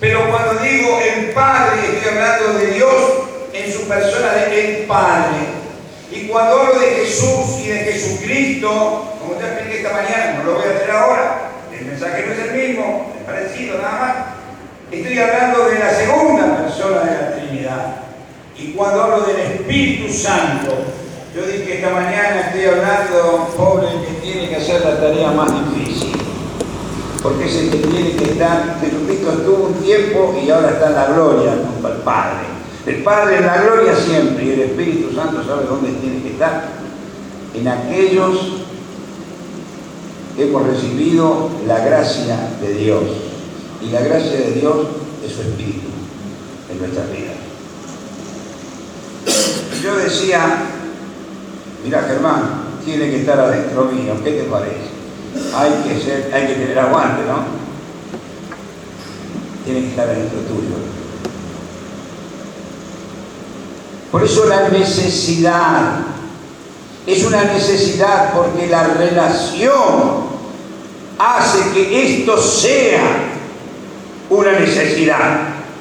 Pero cuando digo el Padre, estoy hablando de Dios en su persona de el Padre. Y cuando hablo de Jesús y de Jesucristo, como te expliqué esta mañana, no lo voy a hacer ahora, el mensaje no es el mismo, es parecido nada más. Estoy hablando de la segunda persona de la Trinidad. Y cuando hablo del Espíritu Santo, yo dije esta mañana, estoy hablando, pobre, que tiene que hacer la tarea más difícil. Porque es el que tiene que estar, Jesucristo estuvo un tiempo y ahora está en la gloria junto al Padre. El Padre en la gloria siempre, y el Espíritu Santo sabe dónde tiene que estar. En aquellos que hemos recibido la gracia de Dios. Y la gracia de Dios es su Espíritu en nuestras vidas. Yo decía, mira Germán, tiene que estar adentro mío, ¿qué te parece? Hay que tener aguante, ¿no? Tiene que estar adentro tuyo. Por eso la necesidad, es una necesidad porque la relación hace que esto sea una necesidad.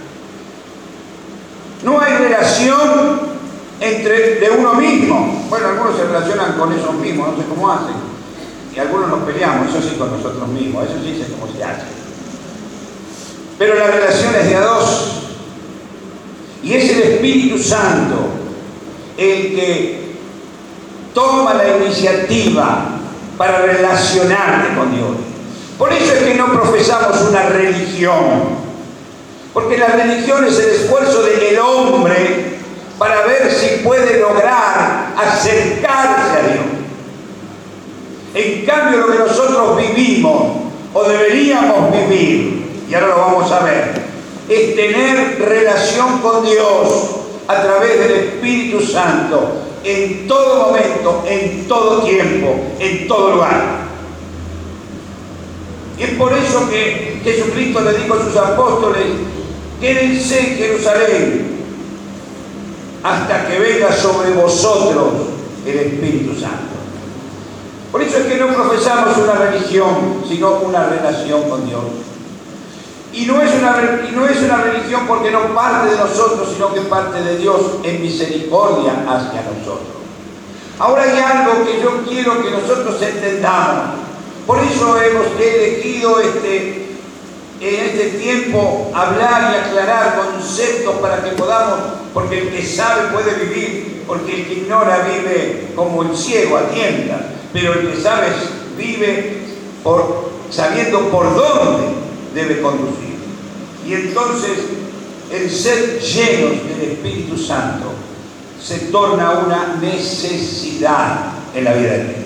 No hay relación de uno mismo. Bueno, algunos se relacionan con ellos mismos, no sé cómo hacen. Y algunos nos peleamos, eso sí, con nosotros mismos, eso sí sé cómo se hace. Pero la relación es de a dos. Y es el Espíritu Santo el que toma la iniciativa para relacionarte con Dios. Por eso es que no profesamos una religión. Porque la religión es el esfuerzo del hombre para ver si puede lograr acercarse a Dios. En cambio, lo que nosotros vivimos o deberíamos vivir, y ahora lo vamos a ver, es tener relación con Dios a través del Espíritu Santo en todo momento, en todo tiempo, en todo lugar. Y es por eso que Jesucristo le dijo a sus apóstoles: quédense en Jerusalén hasta que venga sobre vosotros el Espíritu Santo. Por eso es que no profesamos una religión, sino una relación con Dios. Y no es una religión porque no parte de nosotros, sino que parte de Dios en misericordia hacia nosotros. Ahora hay algo que yo quiero que nosotros entendamos. Por eso hemos elegido en este tiempo hablar y aclarar conceptos para que podamos, porque el que sabe puede vivir, porque el que ignora vive como el ciego a tientas, pero el que sabe vive sabiendo por dónde debe conducir. Y entonces el ser llenos del Espíritu Santo se torna una necesidad en la vida del cristiano.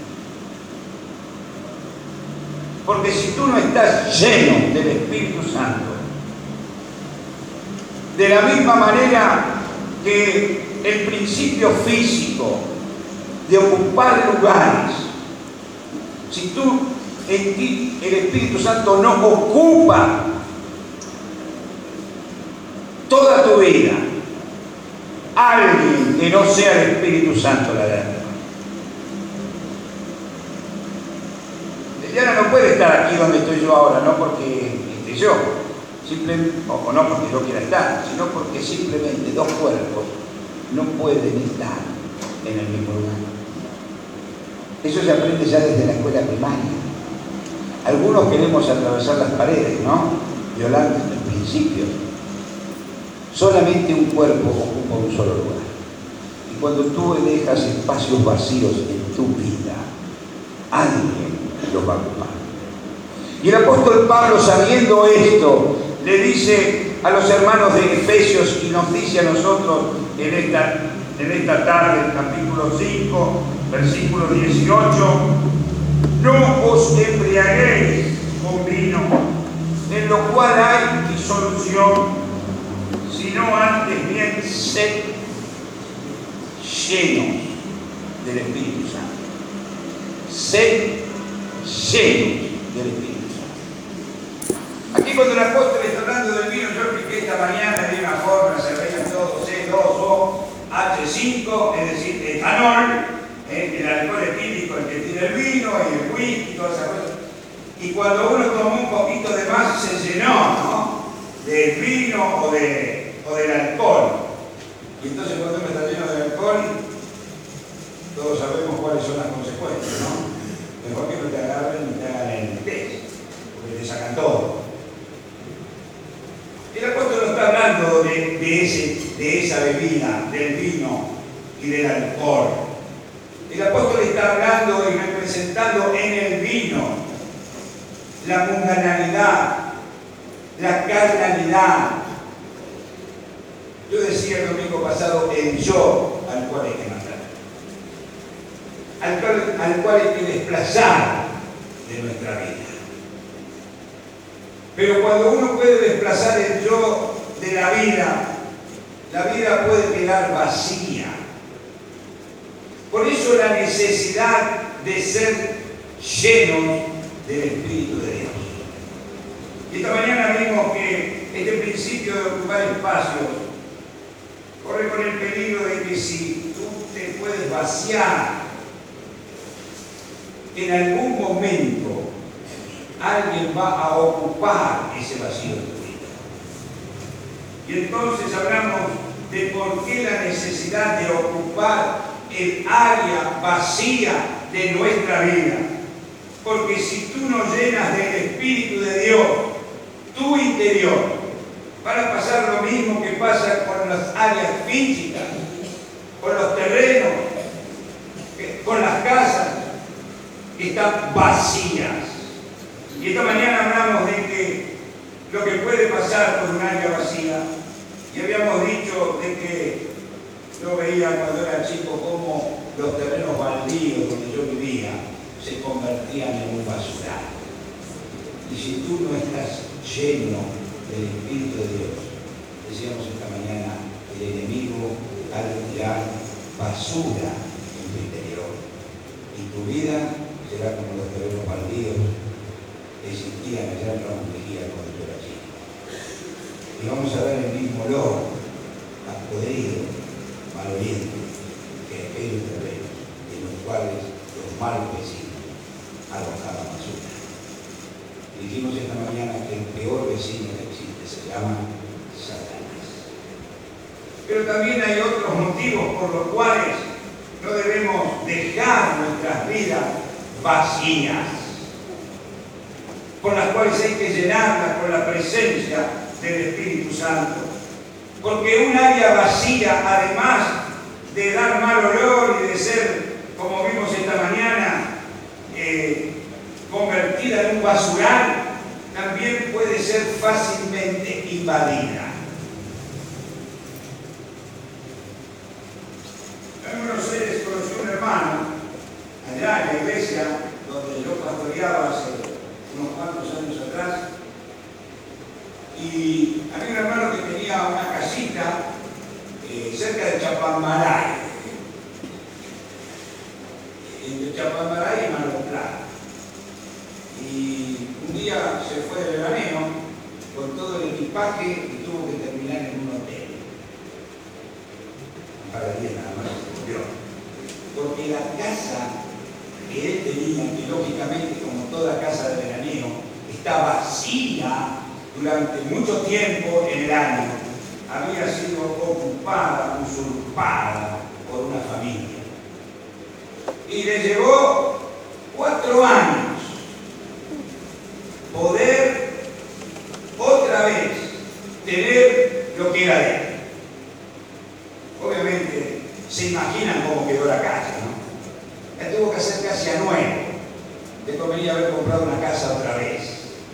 Porque si tú no estás lleno del Espíritu Santo, de la misma manera que el principio físico de ocupar lugares, si tú en ti el Espíritu Santo no ocupa toda tu vida, alguien que no sea el Espíritu Santo la hará. Eliana no puede estar aquí donde estoy yo ahora, no porque esté yo, o no porque yo quiera estar, sino porque simplemente dos cuerpos no pueden estar en el mismo lugar. Eso se aprende ya desde la escuela primaria. Algunos queremos atravesar las paredes, ¿no? Violando los principios. Solamente un cuerpo ocupa un solo lugar. Y cuando tú dejas espacios vacíos en tu vida, alguien los va a ocupar. Y el apóstol Pablo, sabiendo esto, le dice a los hermanos de Efesios y nos dice a nosotros en esta tarde, capítulo 5, versículo 18: no os embriaguéis con vino, en lo cual hay disolución, sino antes bien sed llenos del Espíritu Santo. Sed llenos del Espíritu Santo. Aquí cuando el apóstol está hablando del vino, yo expliqué esta mañana de una forma, se veían todos C2O H5, es decir, etanol, el alcohol etílico, el que tiene el vino y el whisky, todas esas cosas. Y cuando uno tomó un poquito de más, se llenó, ¿no? del vino o del alcohol. Y entonces cuando uno está lleno de alcohol, todos sabemos cuáles son las consecuencias, ¿no? Mejor que no te agarren y te hagan el test, porque te sacan todo. El apóstol no está hablando de esa bebida, del vino y del alcohol. El apóstol está hablando y representando en el vino la mundanalidad, la carnalidad. Yo decía el domingo pasado, el yo al cual hay que matar, al cual hay que desplazar de nuestra vida. Pero cuando uno puede desplazar el yo de la vida puede quedar vacía. Por eso la necesidad de ser llenos del Espíritu de Dios. Y esta mañana vimos que este principio de ocupar espacios corre con el peligro de que si tú te puedes vaciar, en algún momento alguien va a ocupar ese vacío de tu vida. Y entonces hablamos de por qué la necesidad de ocupar el área vacía de nuestra vida. Porque si tú no llenas del Espíritu de Dios tu interior, van a pasar lo mismo que pasa con las áreas físicas, con los terrenos, con las casas que están vacías. Y esta mañana hablamos de que lo que puede pasar con un área vacía, y habíamos dicho de que yo veía cuando era chico cómo los terrenos baldíos donde yo vivía se convertían en un basural. Y si tú no estás lleno del Espíritu de Dios, decíamos esta mañana, el enemigo ha de tirar basura en tu interior. Y tu vida será como los terrenos baldíos que existían allá en Ramos Mejía cuando yo era chico. Y vamos a ver el mismo olor a podrido, maloliente, que aquellos terrenos en los cuales los malos vecinos arrojaban basura. Dijimos esta mañana que el peor vecino que existe se llama Satanás. Pero también hay otros motivos por los cuales no debemos dejar nuestras vidas vacías, por las cuales hay que llenarlas con la presencia del Espíritu Santo. Porque un área vacía, además de dar mal olor y de ser, como vimos esta mañana, convertida en un basural, también puede ser fácilmente invadida. En Buenos Aires conocí un hermano, allá en la iglesia donde yo pastoreaba hace unos cuantos años atrás, y había un hermano que tenía una casita cerca de Chapambaray, entre Chapambaray y Mar del Plata. Y un día se fue de veraneo con todo el equipaje y tuvo que terminar en un hotel. Para 10 nada más se volvió. Porque la casa que él tenía, que lógicamente como toda casa de veraneo, está vacía durante mucho tiempo en el año, había sido ocupada, usurpada por una familia. Y le llevó 4 años poder otra vez tener lo que era de él. Obviamente se imaginan cómo quedó la casa, ¿no? La tuvo que hacer casi a nuevo. Le convenía haber comprado una casa otra vez.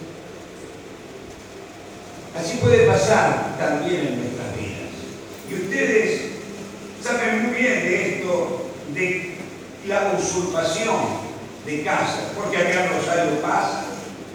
Así puede pasar también en nuestras vidas. Y ustedes saben muy bien de esto, de la usurpación de casas, porque acá en Rosario pasa.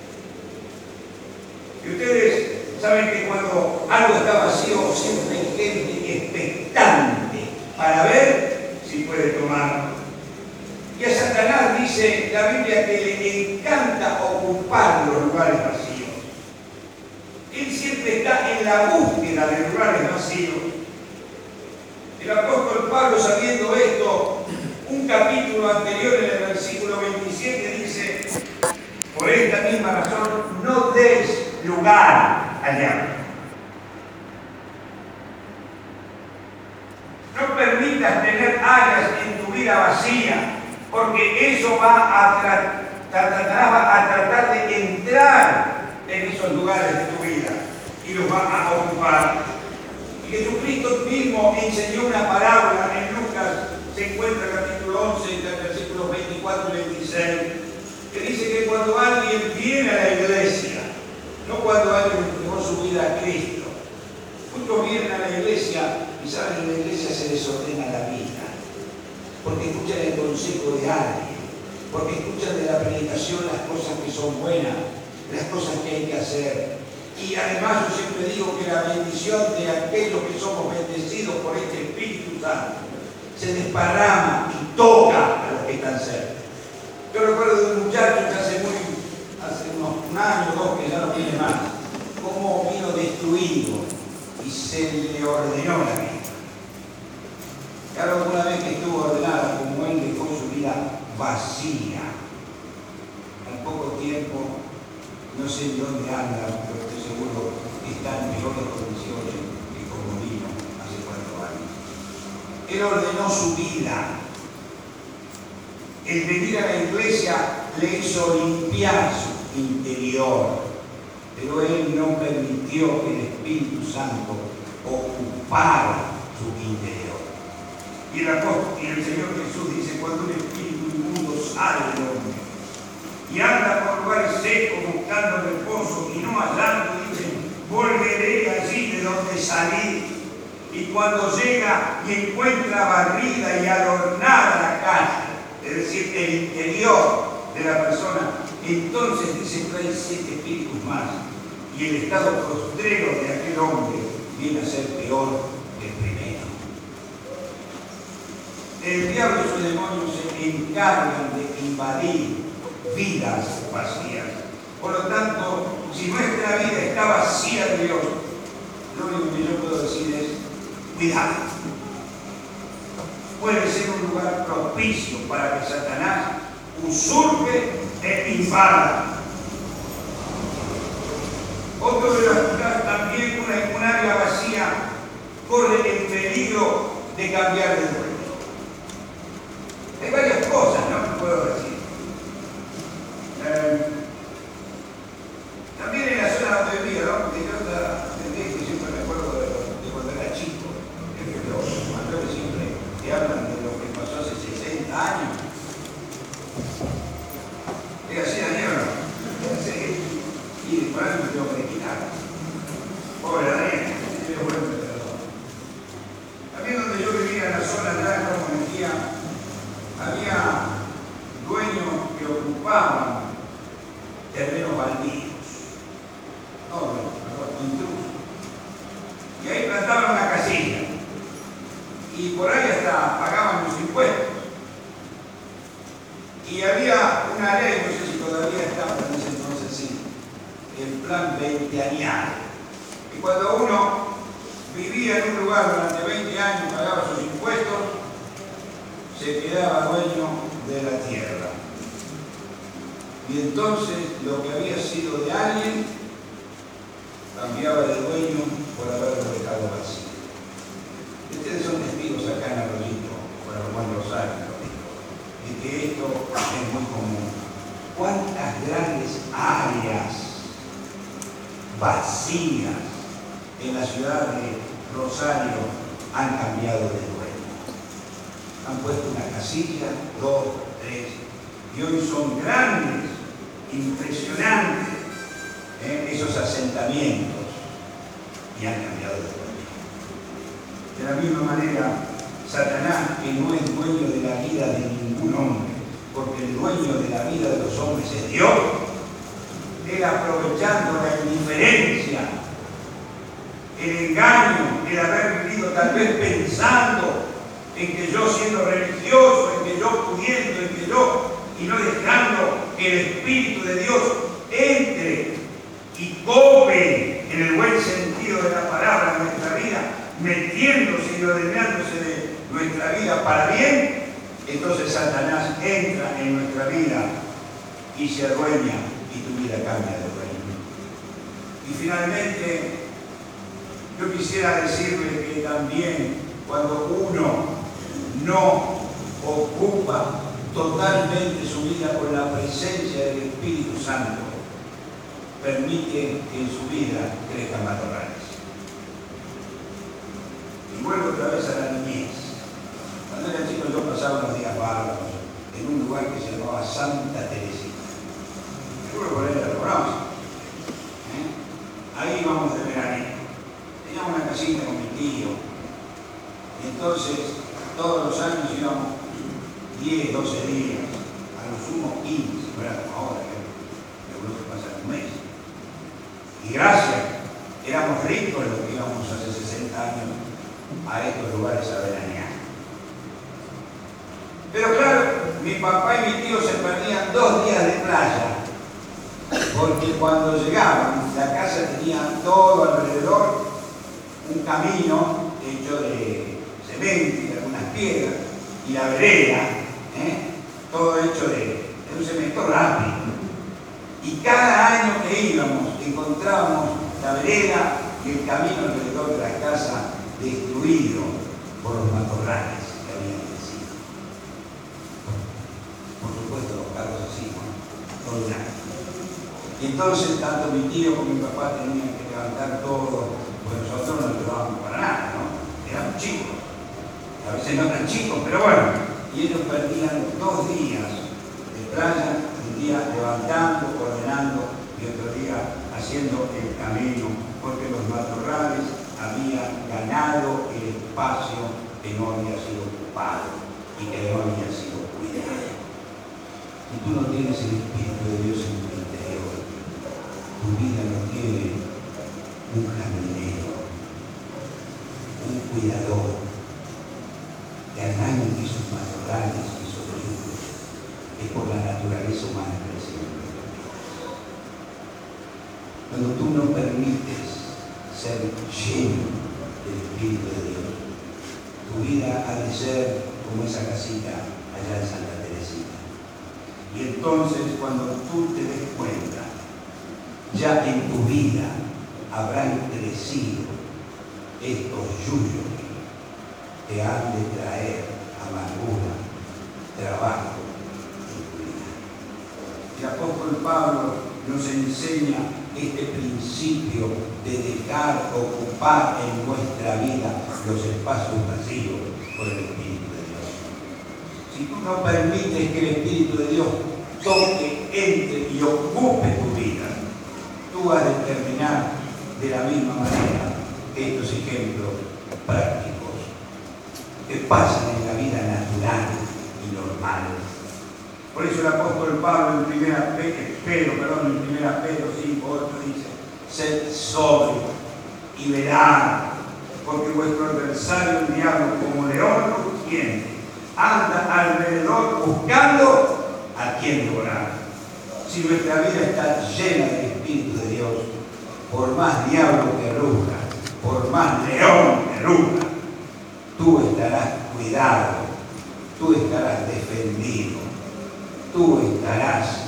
Y ustedes saben que cuando algo está vacío, siempre hay gente expectante para ver si puede tomarlo. Y a Satanás dice la Biblia que le encanta ocupar los lugares vacíos. Él siempre está en la búsqueda de lugares vacíos. El apóstol Pablo, sabiendo esto, un capítulo anterior en el versículo 27 dice: por esta misma razón no des lugar al diablo. permitas tener áreas en tu vida vacía, porque eso va a tratar de entrar en esos lugares de tu vida y los va a ocupar. Y Jesucristo mismo enseñó una parábola en Lucas, se encuentra en capítulo 11, versículos 24 y 26, que dice que cuando alguien viene a la iglesia, no cuando alguien entregó su vida a Cristo, muchos vienen a la iglesia y saben, en la iglesia se les ordena la vida, porque escuchan el consejo de alguien, porque escuchan de la predicación las cosas que son buenas, las cosas que hay que hacer. Y además yo siempre digo que la bendición de aquellos que somos bendecidos por este Espíritu Santo se desparrama y toca a los que están cerca. Yo recuerdo de un muchacho que hace un año o dos que ya no viene más, cómo vino destruido y se le ordenó la vida. Claro, alguna vez que estuvo ordenada, como él dejó su vida vacía, en poco tiempo, no sé en dónde anda, pero estoy seguro que está en mejores condiciones que como vino hace 4 años. Él ordenó su vida. El venir a la iglesia le hizo limpiar su interior, pero él no permitió que el Espíritu Santo ocupara su interior. Y el Señor Jesús dice, cuando un espíritu inmundo sale del hombre y anda por lugares secos buscando reposo y no hallando, dice, volveré allí de donde salí. Y cuando llega y encuentra barrida y adornada la casa, es decir, el interior de la persona, entonces dice, trae 7 espíritus más. Y el estado postrero de aquel hombre viene a ser peor que el primero. El diablo y sus demonios se encargan de invadir vidas vacías. Por lo tanto, si nuestra vida está vacía de Dios, lo único que yo puedo decir es, cuidado. Puede ser un lugar propicio para que Satanás usurpe e invada. Otro de los lugares, también un área vacía, corre el peligro de cambiar de dueño. Hay varias cosas, ¿no?, que puedo decir. También en la zona donde vivía, ¿no?, porque yo que siempre me acuerdo de cuando era chico, los mayores siempre te hablan de lo que pasó hace 60 años. ¿Es así, Daniel? Sí. Y por eso me tengo que quitar. Pobre Daniel, es buen perdedor. También donde yo vivía, en la zona de la comunidad, había dueños que ocupaban terrenos baldíos, intrusos, y ahí plantaban una casilla y por ahí hasta pagaban los impuestos. Y había una ley, no sé si todavía estaba en ese entonces, sí, el plan 20añal, y cuando uno vivía en un lugar durante 20 años, pagaba sus impuestos, se quedaba dueño de la tierra. Y entonces lo que había sido de alguien cambiaba de dueño por haberlo dejado vacío. Ustedes son testigos acá en Arroyito, por el buen Rosario, de que esto es muy común. ¿Cuántas grandes áreas vacías en la ciudad de Rosario han cambiado de dueño? Han puesto una casilla, 2, 3, y hoy son grandes, impresionantes, esos asentamientos, y han cambiado de dueño. De la misma manera, Satanás, que no es dueño de la vida de ningún hombre, porque el dueño de la vida de los hombres es Dios, él, aprovechando la indiferencia, el engaño, el haber vivido tal vez pensando en que yo siendo religioso, en que yo pudiendo, en que yo, y no dejando que el Espíritu de Dios entre y cope en el buen sentido de la palabra en nuestra vida, metiéndose y ordenándose de nuestra vida para bien, entonces Satanás entra en nuestra vida y se adueña y tu vida cambia de reino. Y finalmente, yo quisiera decirle que también cuando uno no ocupa totalmente su vida con la presencia del Espíritu Santo, permite que en su vida crezcan matorrales. Y vuelvo otra vez a la niñez. Cuando era chico yo pasaba unos días bárbaros en un lugar que se llamaba Santa Teresita. Seguro por ahí lo conocen. Ahí íbamos de veraneo. Teníamos una casita con mi tío. Y entonces todos los años íbamos 10, 12 días, a lo sumo 15, no era como ahora, que algunos que pasan un mes. Y gracias, éramos ricos los que íbamos hace 60 años a estos lugares a veranear. Pero claro, mi papá y mi tío se perdían 2 días de playa, porque cuando llegaban, la casa tenía todo alrededor un camino hecho de cemento y de algunas piedras, y la vereda, todo hecho de un cemento rápido. Y cada año que íbamos encontrábamos la vereda y el camino alrededor de la casa destruido por los matorrales que habían crecido. Por supuesto, los carros así, todo un año. Y entonces tanto mi tío como mi papá tenían que levantar todo, porque nosotros no lo llevábamos para nada, ¿no? Éramos chicos. A veces no tan chicos, pero bueno. Y ellos perdían 2 días de playa, un día levantando, ordenando y otro día haciendo el camino, porque los matorrales habían ganado el espacio que no había sido ocupado y que no había sido cuidado. Si tú no tienes el Espíritu de Dios en tu interior, tu vida no tiene un jardinero, un cuidador que arranque sus matorrales y sus frutos. Es por la naturaleza humana que recibimos. Cuando tú no permites ser lleno del Espíritu de Dios, tu vida ha de ser como esa casita allá en Santa Teresita. Y entonces cuando tú te des cuenta, ya en tu vida habrán crecido estos yuyos que han de traer amargura, trabajo en tu vida. El apóstol Pablo nos enseña este principio de dejar ocupar en nuestra vida los espacios vacíos por el Espíritu de Dios. Si tú no permites que el Espíritu de Dios toque, entre y ocupe tu vida, tú vas a terminar de la misma manera que estos ejemplos prácticos que pasan en la vida natural y normal. Por eso el apóstol Pablo en 1 Pedro 5:8 dice: sed sobrio y velad, porque vuestro adversario el diablo, como león rugiente, anda alrededor buscando a quien devorar. Si nuestra vida está llena del Espíritu de Dios, por más diablo que ruja, por más león que ruja, tú estarás cuidado, tú estarás defendido, tú estarás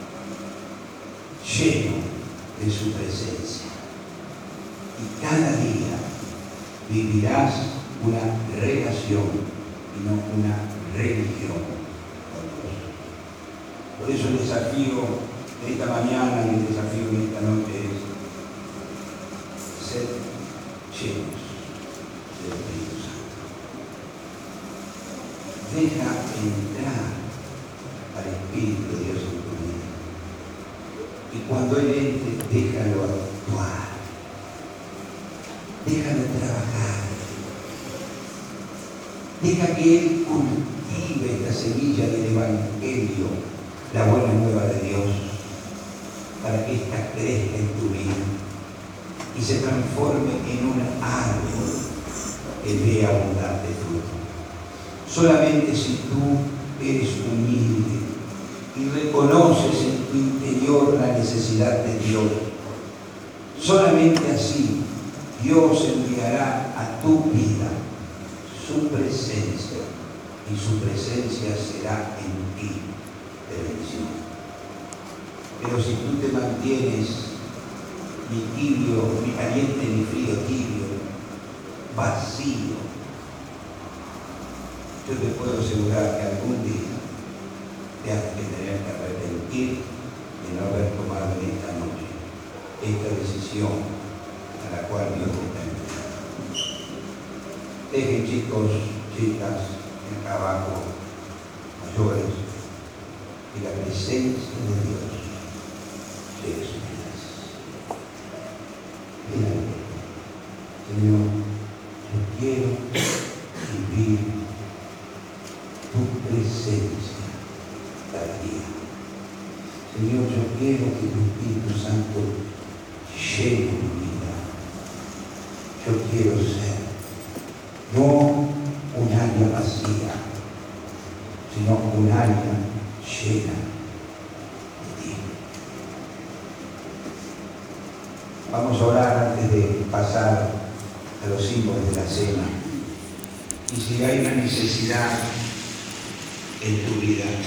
lleno de su presencia. Y cada día vivirás una relación y no una religión con Dios. Por eso el desafío de esta mañana y el desafío de esta noche es ser llenos del Espíritu Santo. Deja entrar al Espíritu de Dios en tu vida. Y cuando Él entre, déjalo actuar. Déjalo trabajar. Deja que Él cultive esta semilla del Evangelio, la buena nueva de Dios, para que ésta crezca en tu vida y se transforme en un árbol que dé abundante fruto. Solamente si tú eres humilde y reconoces en tu interior la necesidad de Dios, solamente así Dios enviará a tu vida su presencia y su presencia será en ti de bendición. Pero si tú te mantienes ni tibio, ni caliente, ni frío, tibio, vacío, yo te puedo asegurar que algún día te has de tener que arrepentir de no haber tomado en esta noche esta decisión a la cual Dios te está invitando. Dejen, chicos, chicas, acá abajo, mayores, y la presencia de Dios llegue sus vidas. Díganle, Señor, yo quiero vivir tu presencia cada día. Señor, yo quiero que tu Espíritu Santo llene mi vida. Yo quiero ser no un área vacía, sino un área llena de ti. Vamos a orar antes de pasar a los símbolos de la cena. Y si hay una necesidad en tu vida,